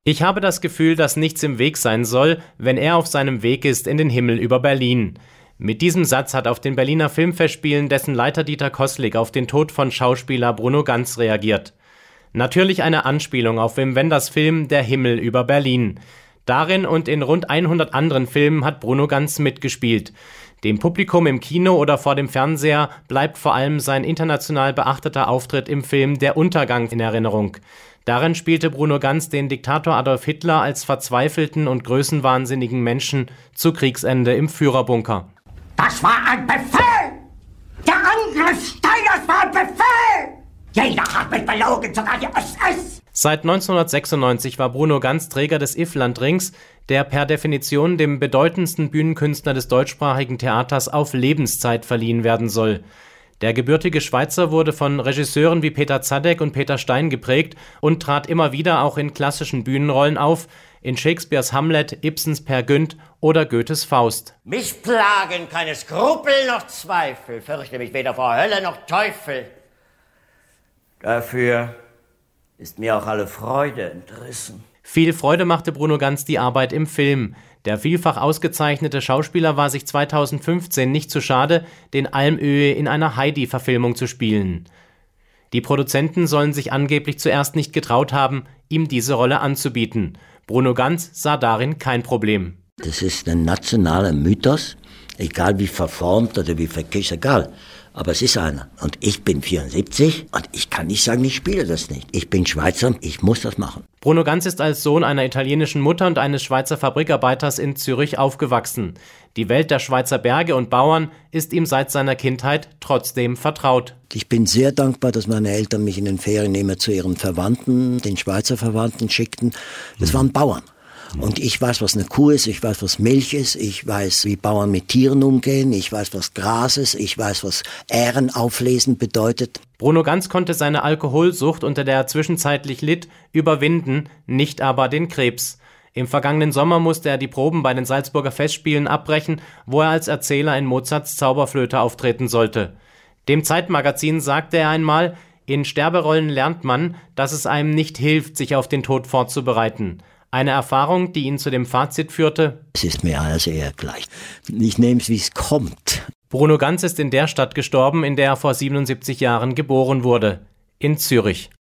Ich habe das Gefühl, dass nichts im Weg sein soll, wenn er auf seinem Weg ist in den Himmel über Berlin. Mit diesem Satz hat auf den Berliner Filmfestspielen dessen Leiter Dieter Koßlik auf den Tod von Schauspieler Bruno Ganz reagiert. Natürlich eine Anspielung auf Wim Wenders Film Der Himmel über Berlin. Darin und in rund 100 anderen Filmen hat Bruno Ganz mitgespielt. Dem Publikum im Kino oder vor dem Fernseher bleibt vor allem sein international beachteter Auftritt im Film Der Untergang in Erinnerung. Darin spielte Bruno Ganz den Diktator Adolf Hitler als verzweifelten und größenwahnsinnigen Menschen zu Kriegsende im Führerbunker. Das war ein Befehl! Der Angriff Steiners war ein Befehl! Jeder hat mich belogen, sogar die SS! Seit 1996 war Bruno Ganz Träger des Iffland-Rings, der per Definition dem bedeutendsten Bühnenkünstler des deutschsprachigen Theaters auf Lebenszeit verliehen werden soll. Der gebürtige Schweizer wurde von Regisseuren wie Peter Zadek und Peter Stein geprägt und trat immer wieder auch in klassischen Bühnenrollen auf, in Shakespeares Hamlet, Ibsens Peer Gynt oder Goethes Faust. Mich plagen keine Skrupel noch Zweifel, fürchte mich weder vor Hölle noch Teufel. Dafür ist mir auch alle Freude entrissen. Viel Freude machte Bruno Ganz die Arbeit im Film. Der vielfach ausgezeichnete Schauspieler war sich 2015 nicht zu schade, den Almöhi in einer Heidi-Verfilmung zu spielen. Die Produzenten sollen sich angeblich zuerst nicht getraut haben, ihm diese Rolle anzubieten. Bruno Ganz sah darin kein Problem. Das ist ein nationaler Mythos, egal wie verformt oder wie verkischt, egal. Aber es ist einer. Und ich bin 74 und ich kann nicht sagen, ich spiele das nicht. Ich bin Schweizer, ich muss das machen. Bruno Ganz ist als Sohn einer italienischen Mutter und eines Schweizer Fabrikarbeiters in Zürich aufgewachsen. Die Welt der Schweizer Berge und Bauern ist ihm seit seiner Kindheit trotzdem vertraut. Ich bin sehr dankbar, dass meine Eltern mich in den Ferien immer zu ihren Verwandten, den Schweizer Verwandten, schickten. Das waren Bauern. Und ich weiß, was eine Kuh ist, ich weiß, was Milch ist, ich weiß, wie Bauern mit Tieren umgehen, ich weiß, was Gras ist, ich weiß, was Ähren auflesen bedeutet. Bruno Ganz konnte seine Alkoholsucht, unter der er zwischenzeitlich litt, überwinden, nicht aber den Krebs. Im vergangenen Sommer musste er die Proben bei den Salzburger Festspielen abbrechen, wo er als Erzähler in Mozarts Zauberflöte auftreten sollte. Dem Zeitmagazin sagte er einmal, in Sterberollen lernt man, dass es einem nicht hilft, sich auf den Tod vorzubereiten. Eine Erfahrung, die ihn zu dem Fazit führte: Es ist mir also eher gleich. Ich nehme es, wie es kommt. Bruno Ganz ist in der Stadt gestorben, in der er vor 77 Jahren geboren wurde, in Zürich.